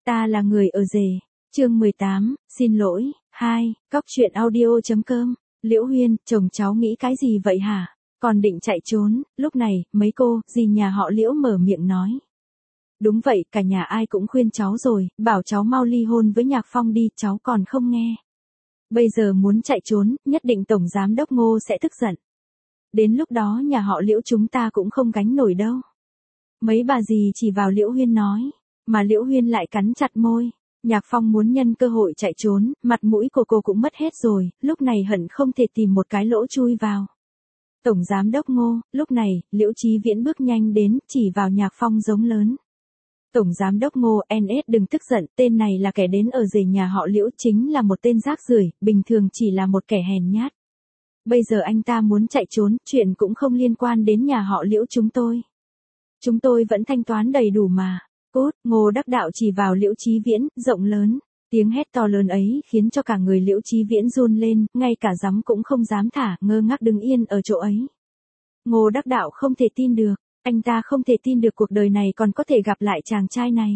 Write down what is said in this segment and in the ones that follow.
Ta là người ở rể. Chương 18, xin lỗi. 2, Cóc truyện audio.com. Liễu Huyên, chồng cháu nghĩ cái gì vậy hả? Còn định chạy trốn. Lúc này, mấy cô, dì nhà họ Liễu mở miệng nói. Đúng vậy, cả nhà ai cũng khuyên cháu rồi, bảo cháu mau ly hôn với Nhạc Phong đi, cháu còn không nghe. Bây giờ muốn chạy trốn, nhất định Tổng Giám Đốc Ngô sẽ tức giận. Đến lúc đó nhà họ Liễu chúng ta cũng không gánh nổi đâu. Mấy bà dì chỉ vào Liễu Huyên nói, mà Liễu Huyên lại cắn chặt môi. Nhạc Phong muốn nhân cơ hội chạy trốn, mặt mũi của cô cũng mất hết rồi, lúc này hận không thể tìm một cái lỗ chui vào. Tổng Giám Đốc Ngô, lúc này, Liễu Chí Viễn bước nhanh đến, chỉ vào Nhạc Phong giống lớn. Tổng Giám Đốc Ngô, NS đừng tức giận, tên này là kẻ đến ở rể nhà họ Liễu, chính là một tên rác rưởi, bình thường chỉ là một kẻ hèn nhát. Bây giờ anh ta muốn chạy trốn, chuyện cũng không liên quan đến nhà họ Liễu chúng tôi. Chúng tôi vẫn thanh toán đầy đủ mà. Cút, Ngô Đắc Đạo chỉ vào Liễu Chí Viễn, rộng lớn. Tiếng hét to lớn ấy khiến cho cả người Liễu Chí Viễn run lên, ngay cả giấm cũng không dám thả, ngơ ngác đứng yên ở chỗ ấy. Ngô Đắc Đạo không thể tin được, anh ta không thể tin được cuộc đời này còn có thể gặp lại chàng trai này.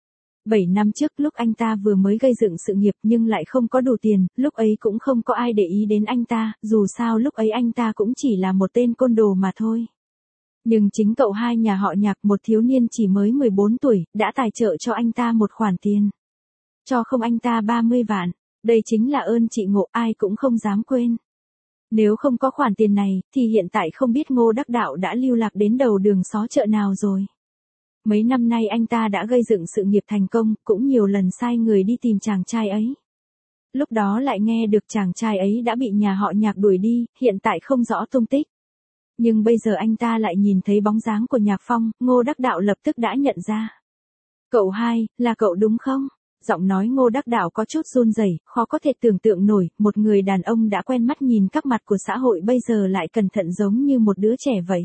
7 năm trước lúc anh ta vừa mới gây dựng sự nghiệp nhưng lại không có đủ tiền, lúc ấy cũng không có ai để ý đến anh ta, dù sao lúc ấy anh ta cũng chỉ là một tên côn đồ mà thôi. Nhưng chính cậu hai nhà họ Nhạc, một thiếu niên chỉ mới 14 tuổi, đã tài trợ cho anh ta một khoản tiền. Cho không anh ta 30 vạn, đây chính là ơn chị Ngộ, ai cũng không dám quên. Nếu không có khoản tiền này, thì hiện tại không biết Ngô Đắc Đạo đã lưu lạc đến đầu đường xó chợ nào rồi. Mấy năm nay anh ta đã gây dựng sự nghiệp thành công, cũng nhiều lần sai người đi tìm chàng trai ấy. Lúc đó lại nghe được chàng trai ấy đã bị nhà họ Nhạc đuổi đi, hiện tại không rõ tung tích. Nhưng bây giờ anh ta lại nhìn thấy bóng dáng của Nhạc Phong, Ngô Đắc Đạo lập tức đã nhận ra. Cậu hai, là cậu đúng không? Giọng nói Ngô Đắc Đạo có chút run rẩy, khó có thể tưởng tượng nổi, một người đàn ông đã quen mắt nhìn các mặt của xã hội bây giờ lại cẩn thận giống như một đứa trẻ vậy.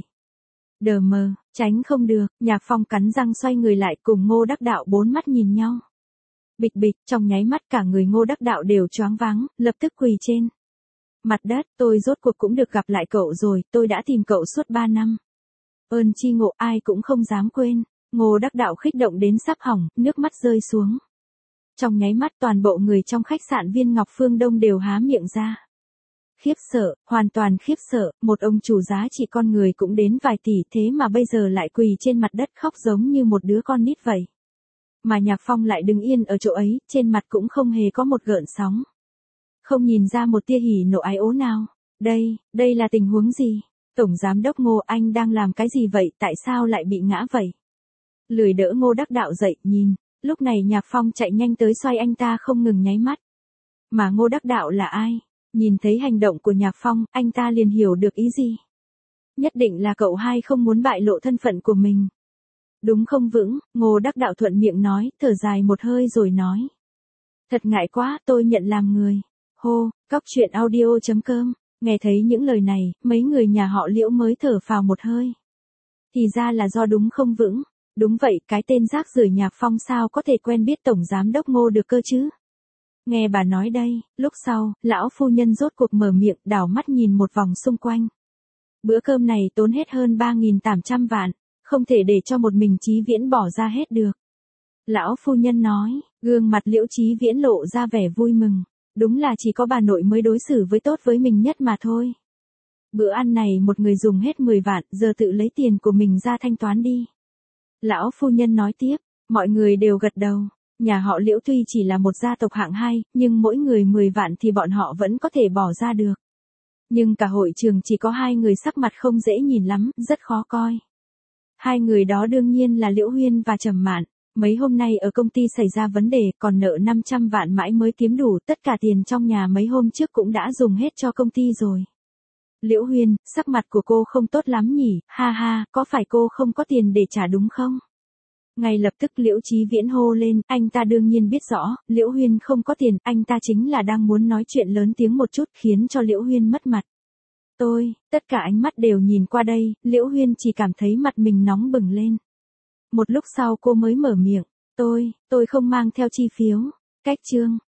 Đờ mờ, tránh không được, Nhạc Phong cắn răng xoay người lại cùng Ngô Đắc Đạo bốn mắt nhìn nhau. Bịch bịch, trong nháy mắt cả người Ngô Đắc Đạo đều choáng váng, lập tức quỳ trên mặt đất, tôi rốt cuộc cũng được gặp lại cậu rồi, tôi đã tìm cậu suốt 3 năm. Ơn chi ngộ ai cũng không dám quên. Ngô Đắc Đạo khích động đến sắp hỏng, nước mắt rơi xuống. Trong nháy mắt toàn bộ người trong khách sạn Viên Ngọc Phương Đông đều há miệng ra. Khiếp sợ, hoàn toàn khiếp sợ, một ông chủ giá trị con người cũng đến vài tỷ thế mà bây giờ lại quỳ trên mặt đất khóc giống như một đứa con nít vậy. Mà Nhạc Phong lại đứng yên ở chỗ ấy, trên mặt cũng không hề có một gợn sóng. Không nhìn ra một tia hỉ nộ ái ố nào. Đây là tình huống gì? Tổng Giám Đốc Ngô, anh đang làm cái gì vậy, tại sao lại bị ngã vậy? Lười đỡ Ngô Đắc Đạo dậy, nhìn. Lúc này Nhạc Phong chạy nhanh tới xoay anh ta không ngừng nháy mắt. Mà Ngô Đắc Đạo là ai? Nhìn thấy hành động của Nhạc Phong, anh ta liền hiểu được ý gì. Nhất định là cậu hai không muốn bại lộ thân phận của mình. Đúng không vững, Ngô Đắc Đạo thuận miệng nói, thở dài một hơi rồi nói. Thật ngại quá, tôi nhận làm người. Hô, Cóc truyện audio.com. Nghe thấy những lời này, mấy người nhà họ Liễu mới thở phào một hơi. Thì ra là do đúng không vững. Đúng vậy, cái tên rác rưởi Nhạc Phong sao có thể quen biết Tổng Giám Đốc Ngô được cơ chứ? Nghe bà nói đây, lúc sau, lão phu nhân rốt cuộc mở miệng, đảo mắt nhìn một vòng xung quanh. Bữa cơm này tốn hết hơn 3.800 vạn, không thể để cho một mình Chí Viễn bỏ ra hết được. Lão phu nhân nói, gương mặt Liễu Chí Viễn lộ ra vẻ vui mừng. Đúng là chỉ có bà nội mới đối xử với tốt với mình nhất mà thôi. Bữa ăn này một người dùng hết 10 vạn, giờ tự lấy tiền của mình ra thanh toán đi. Lão phu nhân nói tiếp, mọi người đều gật đầu. Nhà họ Liễu tuy chỉ là một gia tộc hạng 2, nhưng mỗi người 10 vạn thì bọn họ vẫn có thể bỏ ra được. Nhưng cả hội trường chỉ có 2 người sắc mặt không dễ nhìn lắm, rất khó coi. 2 người đó đương nhiên là Liễu Huyên và Trầm Mạn. Mấy hôm nay ở công ty xảy ra vấn đề, còn nợ 500 vạn mãi mới kiếm đủ, tất cả tiền trong nhà mấy hôm trước cũng đã dùng hết cho công ty rồi. Liễu Huyên, sắc mặt của cô không tốt lắm nhỉ, ha ha, có phải cô không có tiền để trả đúng không? Ngay lập tức Liễu Chí Viễn hô lên, anh ta đương nhiên biết rõ, Liễu Huyên không có tiền, anh ta chính là đang muốn nói chuyện lớn tiếng một chút khiến cho Liễu Huyên mất mặt. Tất cả ánh mắt đều nhìn qua đây, Liễu Huyên chỉ cảm thấy mặt mình nóng bừng lên. Một lúc sau cô mới mở miệng, tôi không mang theo chi phiếu. Cách chương.